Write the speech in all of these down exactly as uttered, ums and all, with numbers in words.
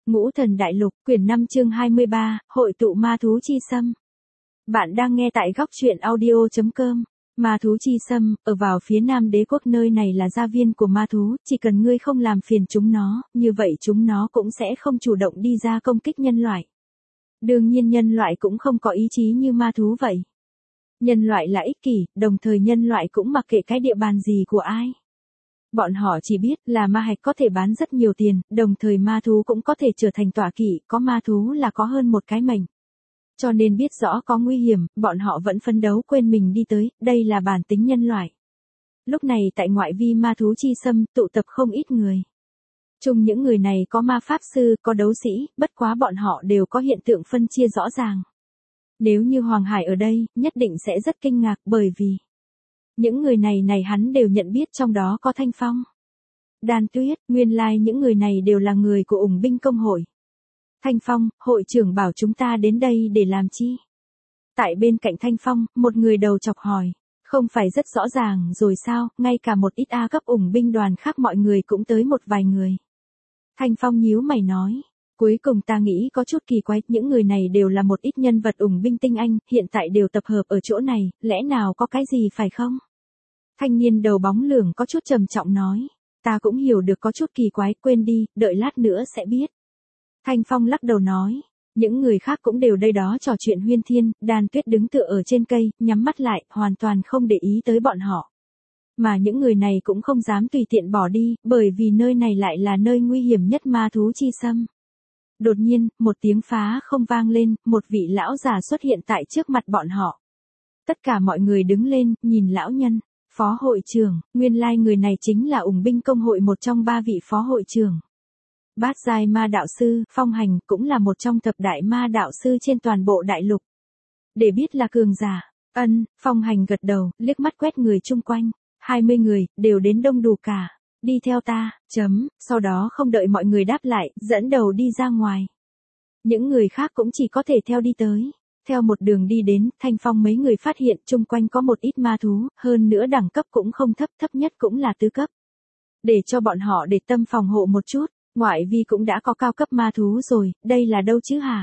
Ngũ Thần Đại Lục, quyển năm chương hai mươi ba, Hội tụ ma thú chi xâm. Bạn đang nghe tại góc truyện audio chấm com. Ma thú chi xâm, ở vào phía nam đế quốc, nơi này là gia viên của ma thú, chỉ cần ngươi không làm phiền chúng nó, như vậy chúng nó cũng sẽ không chủ động đi ra công kích nhân loại. Đương nhiên nhân loại cũng không có ý chí như ma thú vậy. Nhân loại là ích kỷ, đồng thời nhân loại cũng mặc kệ cái địa bàn gì của ai. Bọn họ chỉ biết là ma hạch có thể bán rất nhiều tiền, đồng thời ma thú cũng có thể trở thành tọa kỵ, có ma thú là có hơn một cái mệnh. Cho nên biết rõ có nguy hiểm, bọn họ vẫn phấn đấu quên mình đi tới, đây là bản tính nhân loại. Lúc này tại ngoại vi ma thú chi xâm, tụ tập không ít người. Chung những người này có ma pháp sư, có đấu sĩ, bất quá bọn họ đều có hiện tượng phân chia rõ ràng. Nếu như Hoàng Hải ở đây, nhất định sẽ rất kinh ngạc bởi vì những người này này hắn đều nhận biết, trong đó có Thanh Phong, Đan Tuyết, nguyên lai like những người này đều là người của ủng binh công hội. Thanh Phong, hội trưởng bảo chúng ta đến đây để làm chi? Tại bên cạnh Thanh Phong, một người đầu chọc hỏi, không phải rất rõ ràng rồi sao, ngay cả một ít A cấp ủng binh đoàn khác mọi người cũng tới một vài người. Thanh Phong nhíu mày nói, cuối cùng ta nghĩ có chút kỳ quái, những người này đều là một ít nhân vật ủng binh tinh anh, hiện tại đều tập hợp ở chỗ này, lẽ nào có cái gì phải không? Thanh niên đầu bóng lưỡng có chút trầm trọng nói, ta cũng hiểu được có chút kỳ quái, quên đi, đợi lát nữa sẽ biết. Thanh Phong lắc đầu nói, những người khác cũng đều đây đó trò chuyện huyên thiên, Đan Tuyết đứng tựa ở trên cây, nhắm mắt lại, hoàn toàn không để ý tới bọn họ. Mà những người này cũng không dám tùy tiện bỏ đi, bởi vì nơi này lại là nơi nguy hiểm nhất ma thú chi xâm. Đột nhiên, một tiếng phá không vang lên, một vị lão già xuất hiện tại trước mặt bọn họ. Tất cả mọi người đứng lên, nhìn lão nhân. Phó hội trưởng, nguyên lai like người này chính là ủng binh công hội một trong ba vị phó hội trưởng. Bát giai ma đạo sư, Phong Hành cũng là một trong thập đại ma đạo sư trên toàn bộ đại lục. Để biết là cường giả, ân, Phong Hành gật đầu, liếc mắt quét người chung quanh, hai mươi người, đều đến đông đủ cả, đi theo ta, chấm, sau đó không đợi mọi người đáp lại, dẫn đầu đi ra ngoài. Những người khác cũng chỉ có thể theo đi tới. Theo một đường đi đến, Thanh Phong mấy người phát hiện chung quanh có một ít ma thú, hơn nữa đẳng cấp cũng không thấp, thấp nhất cũng là tứ cấp. Để cho bọn họ để tâm phòng hộ một chút, ngoại vi cũng đã có cao cấp ma thú rồi, đây là đâu chứ hả?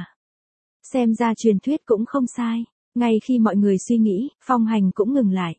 Xem ra truyền thuyết cũng không sai, ngay khi mọi người suy nghĩ, Phong Hành cũng ngừng lại.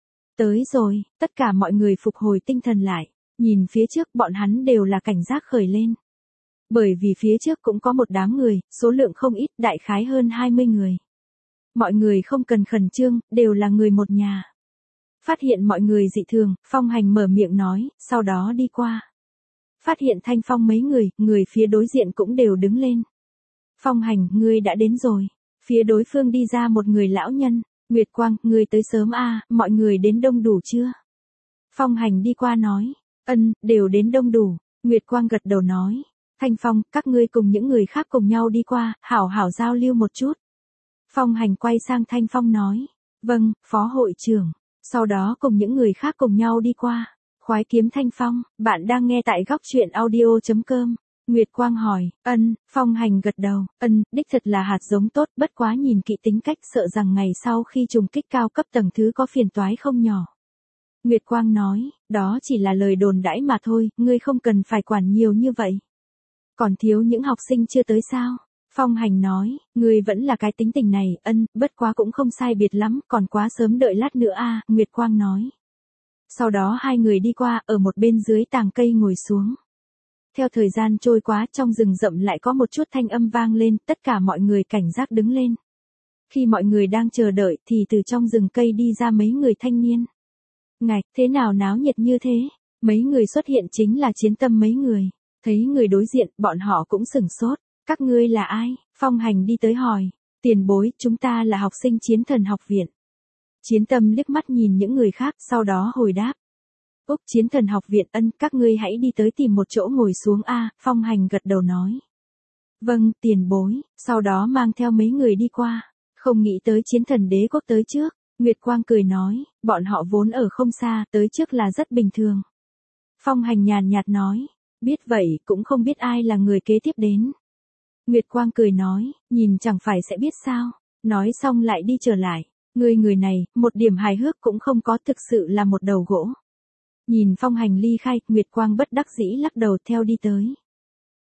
Tới rồi, tất cả mọi người phục hồi tinh thần lại, nhìn phía trước bọn hắn đều là cảnh giác khởi lên. Bởi vì phía trước cũng có một đám người, số lượng không ít, đại khái hơn hai mươi người. Mọi người không cần khẩn trương, đều là người một nhà. Phát hiện mọi người dị thường, Phong Hành mở miệng nói, sau đó đi qua. Phát hiện Thanh Phong mấy người, người phía đối diện cũng đều đứng lên. Phong Hành, ngươi đã đến rồi. Phía đối phương đi ra một người lão nhân, Nguyệt Quang, ngươi tới sớm a, à, mọi người đến đông đủ chưa? Phong Hành đi qua nói, ân, đều đến đông đủ, Nguyệt Quang gật đầu nói. Thanh Phong, các ngươi cùng những người khác cùng nhau đi qua, hảo hảo giao lưu một chút. Phong Hành quay sang Thanh Phong nói, vâng, phó hội trưởng, sau đó cùng những người khác cùng nhau đi qua. Khoái kiếm Thanh Phong, bạn đang nghe tại góc truyện audio chấm com. Nguyệt Quang hỏi, ân, Phong Hành gật đầu, ân, đích thật là hạt giống tốt, bất quá nhìn kỹ tính cách sợ rằng ngày sau khi trùng kích cao cấp tầng thứ có phiền toái không nhỏ. Nguyệt Quang nói, đó chỉ là lời đồn đãi mà thôi, ngươi không cần phải quản nhiều như vậy. Còn thiếu những học sinh chưa tới sao? Phong Hành nói, ngươi vẫn là cái tính tình này, ân, bất quá cũng không sai biệt lắm, còn quá sớm, đợi lát nữa a, à, Nguyệt Quang nói. Sau đó hai người đi qua, ở một bên dưới tàng cây ngồi xuống. Theo thời gian trôi qua, trong rừng rậm lại có một chút thanh âm vang lên, tất cả mọi người cảnh giác đứng lên. Khi mọi người đang chờ đợi, thì từ trong rừng cây đi ra mấy người thanh niên. Ngạch, thế nào náo nhiệt như thế? Mấy người xuất hiện chính là Chiến Tâm mấy người. Thấy người đối diện, bọn họ cũng sửng sốt. Các ngươi là ai? Phong Hành đi tới hỏi. Tiền bối, chúng ta là học sinh Chiến Thần học viện. Chiến Tâm liếc mắt nhìn những người khác, sau đó hồi đáp. Úc, Chiến Thần học viện, ân, các ngươi hãy đi tới tìm một chỗ ngồi xuống a, Phong Hành gật đầu nói. Vâng, tiền bối, sau đó mang theo mấy người đi qua. Không nghĩ tới Chiến Thần đế quốc tới trước. Nguyệt Quang cười nói, bọn họ vốn ở không xa, tới trước là rất bình thường. Phong Hành nhàn nhạt nói. Biết vậy, cũng không biết ai là người kế tiếp đến. Nguyệt Quang cười nói, nhìn chẳng phải sẽ biết sao. Nói xong lại đi trở lại. Người người này, một điểm hài hước cũng không có, thực sự là một đầu gỗ. Nhìn Phong Hành ly khai, Nguyệt Quang bất đắc dĩ lắc đầu theo đi tới.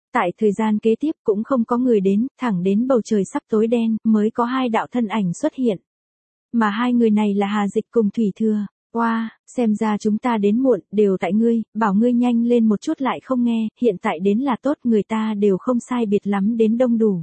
Tại thời gian kế tiếp cũng không có người đến, thẳng đến bầu trời sắp tối đen, mới có hai đạo thân ảnh xuất hiện. Mà hai người này là Hà Dịch cùng Thủy Thừa. Oa, wow, xem ra chúng ta đến muộn, đều tại ngươi, bảo ngươi nhanh lên một chút lại không nghe, hiện tại đến là tốt, người ta đều không sai biệt lắm đến đông đủ.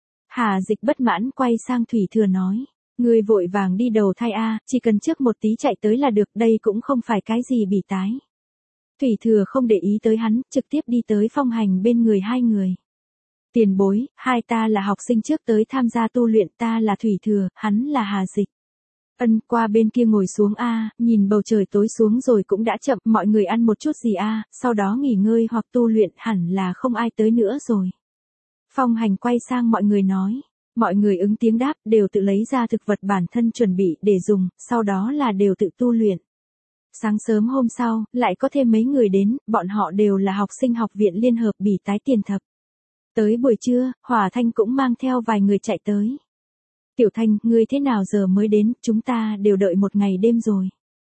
Hà Dịch bất mãn quay sang Thủy Thừa nói, ngươi vội vàng đi đầu thai a, chỉ cần trước một tí chạy tới là được, đây cũng không phải cái gì bỉ tái. Thủy Thừa không để ý tới hắn, trực tiếp đi tới Phong Hành bên người hai người. Tiền bối, hai ta là học sinh trước tới tham gia tu luyện, ta là Thủy Thừa, hắn là Hà Dịch. Ân, qua bên kia ngồi xuống a, nhìn bầu trời tối xuống rồi cũng đã chậm, mọi người ăn một chút gì a, sau đó nghỉ ngơi hoặc tu luyện, hẳn là không ai tới nữa rồi. Phong Hành quay sang mọi người nói, mọi người ứng tiếng đáp, đều tự lấy ra thực vật bản thân chuẩn bị để dùng, sau đó là đều tự tu luyện. Sáng sớm hôm sau, lại có thêm mấy người đến, bọn họ đều là học sinh học viện liên hợp bỉ tái tiền thập. Tới buổi trưa, Hỏa Thanh cũng mang theo vài người chạy tới. Tiểu Thanh, ngươi thế nào giờ mới đến, chúng ta đều đợi một ngày đêm rồi.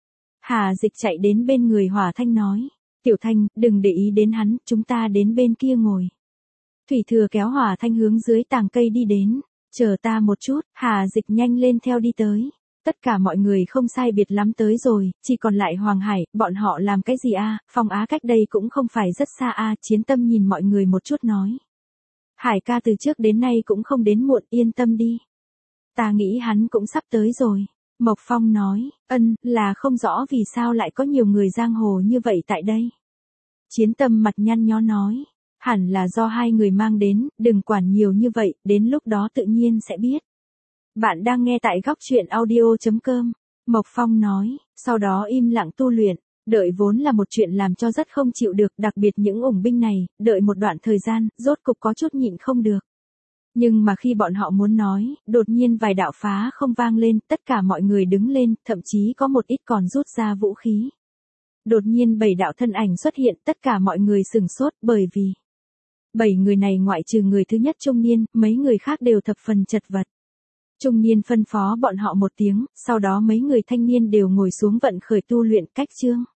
Hà Dịch chạy đến bên người Hỏa Thanh nói, Tiểu Thanh, đừng để ý đến hắn, chúng ta đến bên kia ngồi. Thủy Thừa kéo Hỏa Thanh hướng dưới tàng cây đi đến, chờ ta một chút, Hà Dịch nhanh lên theo đi tới. Tất cả mọi người không sai biệt lắm tới rồi, chỉ còn lại Hoàng Hải, bọn họ làm cái gì a? Phong Á cách đây cũng không phải rất xa a. Chiến Tâm nhìn mọi người một chút nói. Hải ca từ trước đến nay cũng không đến muộn, yên tâm đi. Ta nghĩ hắn cũng sắp tới rồi. Mộc Phong nói, ân, là không rõ vì sao lại có nhiều người giang hồ như vậy tại đây. Chiến Tâm mặt nhăn nhó nói, hẳn là do hai người mang đến, đừng quản nhiều như vậy, đến lúc đó tự nhiên sẽ biết. Bạn đang nghe tại góc truyện audio chấm com. Mộc Phong nói, sau đó im lặng tu luyện, đợi vốn là một chuyện làm cho rất không chịu được, đặc biệt những ủng binh này, đợi một đoạn thời gian, rốt cục có chút nhịn không được. Nhưng mà khi bọn họ muốn nói, đột nhiên vài đạo phá không vang lên, tất cả mọi người đứng lên, thậm chí có một ít còn rút ra vũ khí. Đột nhiên bảy đạo thân ảnh xuất hiện, tất cả mọi người sửng sốt bởi vì bảy người này ngoại trừ người thứ nhất trung niên, mấy người khác đều thập phần chật vật. Trung niên phân phó bọn họ một tiếng, sau đó mấy người thanh niên đều ngồi xuống vận khởi tu luyện cách chương.